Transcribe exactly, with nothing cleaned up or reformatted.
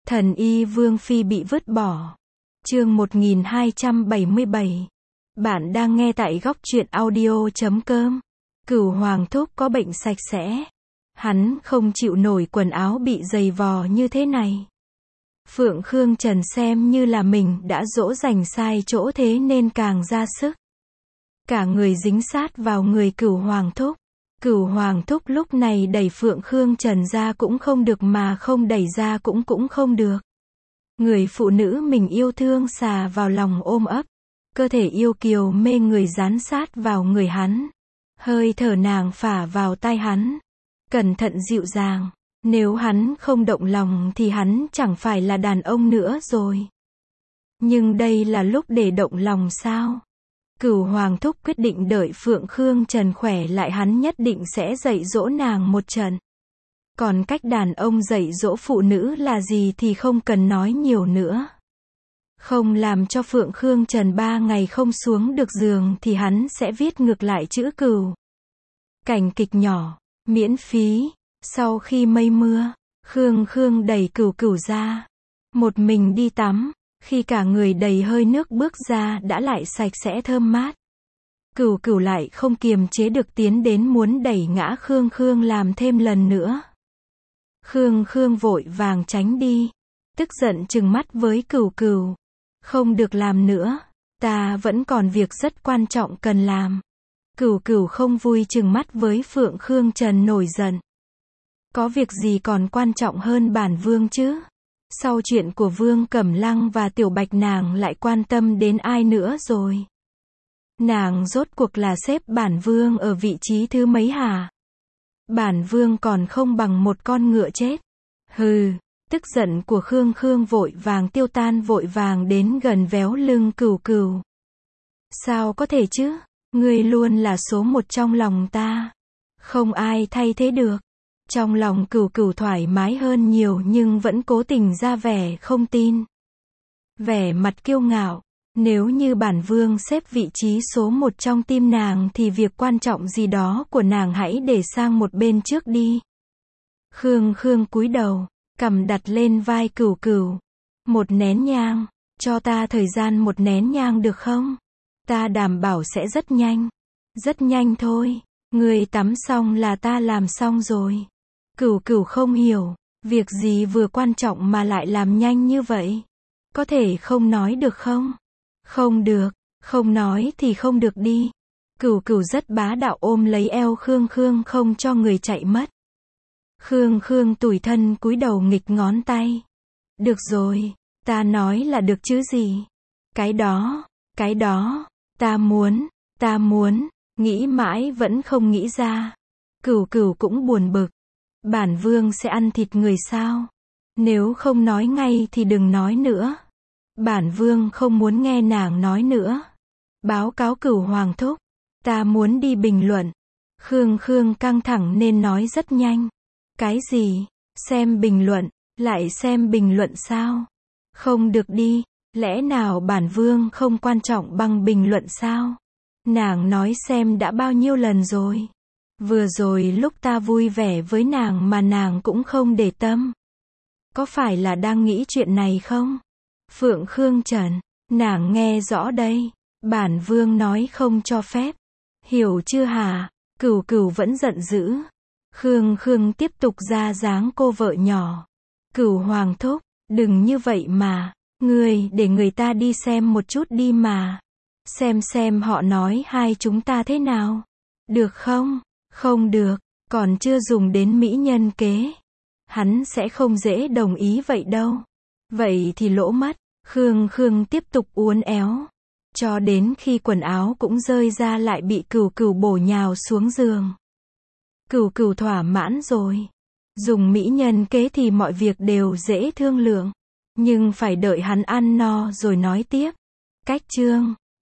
Thần y Vương Phi bị vứt bỏ. Chương một nghìn hai trăm bảy mươi bảy. Bạn đang nghe tại góc truyện audio chấm com. Cửu Hoàng Thúc có bệnh sạch sẽ. Hắn không chịu nổi quần áo bị giày vò như thế này. Phượng Khương Trần xem như là mình đã dỗ dành sai chỗ thế nên càng ra sức. Cả người dính sát vào người Cửu Hoàng Thúc. Cửu Hoàng Thúc lúc này đẩy Phượng Khương Trần ra cũng không được mà không đẩy ra cũng cũng không được. Người phụ nữ mình yêu thương xà vào lòng ôm ấp. Cơ thể yêu kiều mê người dán sát vào người hắn. Hơi thở nàng phả vào tai hắn. Cẩn thận dịu dàng. Nếu hắn không động lòng thì hắn chẳng phải là đàn ông nữa rồi. Nhưng đây là lúc để động lòng sao? Cửu Hoàng Thúc quyết định đợi Phượng Khương Trần khỏe lại hắn nhất định sẽ dạy dỗ nàng một trận. Còn cách đàn ông dạy dỗ phụ nữ là gì thì không cần nói nhiều nữa. Không làm cho Phượng Khương Trần ba ngày không xuống được giường thì hắn sẽ viết ngược lại chữ cửu. Cảnh kịch nhỏ, miễn phí. Sau khi mây mưa, Khương Khương đẩy Cửu Cửu ra. Một mình đi tắm. Khi cả người đầy hơi nước bước ra đã lại sạch sẽ thơm mát. Cửu Cửu lại không kiềm chế được tiến đến muốn đẩy ngã Khương Khương làm thêm lần nữa. Khương Khương vội vàng tránh đi. Tức giận trừng mắt với Cửu Cửu. Không được làm nữa. Ta vẫn còn việc rất quan trọng cần làm. Cửu Cửu không vui trừng mắt với Phượng Khương Trần nổi giận. Có việc gì còn quan trọng hơn bản vương chứ? Sau chuyện của Vương Cẩm Lăng và Tiểu Bạch nàng lại quan tâm đến ai nữa rồi? Nàng rốt cuộc là xếp bản vương ở vị trí thứ mấy hả? Bản vương còn không bằng một con ngựa chết. Hừ, tức giận của Khương Khương vội vàng tiêu tan vội vàng đến gần véo lưng Cửu Cửu. Sao có thể chứ? Ngươi luôn là số một trong lòng ta. Không ai thay thế được. Trong lòng Cửu Cửu thoải mái hơn nhiều nhưng vẫn cố tình ra vẻ không tin. Vẻ mặt kiêu ngạo. Nếu như bản vương xếp vị trí số một trong tim nàng thì việc quan trọng gì đó của nàng hãy để sang một bên trước đi. Khương Khương cúi đầu, cằm đặt lên vai Cửu Cửu. Một nén nhang, cho ta thời gian một nén nhang được không? Ta đảm bảo sẽ rất nhanh. Rất nhanh thôi. Người tắm xong là ta làm xong rồi. Cửu Cửu không hiểu, việc gì vừa quan trọng mà lại làm nhanh như vậy? Có thể không nói được không? Không được, không nói thì không được đi. Cửu Cửu rất bá đạo ôm lấy eo Khương Khương không cho người chạy mất. Khương Khương tủi thân cúi đầu nghịch ngón tay. Được rồi, ta nói là được chứ gì? Cái đó, cái đó, ta muốn, ta muốn, nghĩ mãi vẫn không nghĩ ra. Cửu Cửu cũng buồn bực. Bản vương sẽ ăn thịt người sao? Nếu không nói ngay thì đừng nói nữa. Bản vương không muốn nghe nàng nói nữa. Báo cáo Cửu Hoàng Thúc. Ta muốn đi bình luận. Khương Khương căng thẳng nên nói rất nhanh. Cái gì? Xem bình luận? Lại xem bình luận sao? Không được đi. Lẽ nào bản vương không quan trọng bằng bình luận sao? Nàng nói xem đã bao nhiêu lần rồi. Vừa rồi lúc ta vui vẻ với nàng mà nàng cũng không để tâm. Có phải là đang nghĩ chuyện này không? Phượng Khương Trần, nàng nghe rõ đây. Bản vương nói không cho phép. Hiểu chưa hả? Cửu Cửu vẫn giận dữ. Khương Khương tiếp tục ra dáng cô vợ nhỏ. Cửu Hoàng Thúc, đừng như vậy mà. Ngươi để người ta đi xem một chút đi mà. Xem xem họ nói hai chúng ta thế nào. Được không? Không được, còn chưa dùng đến mỹ nhân kế. Hắn sẽ không dễ đồng ý vậy đâu. Vậy thì lỗ mất. Khương Khương tiếp tục uốn éo. Cho đến khi quần áo cũng rơi ra lại bị Cửu Cửu bổ nhào xuống giường. Cửu Cửu thỏa mãn rồi. Dùng mỹ nhân kế thì mọi việc đều dễ thương lượng. Nhưng phải đợi hắn ăn no rồi nói tiếp. Cách chương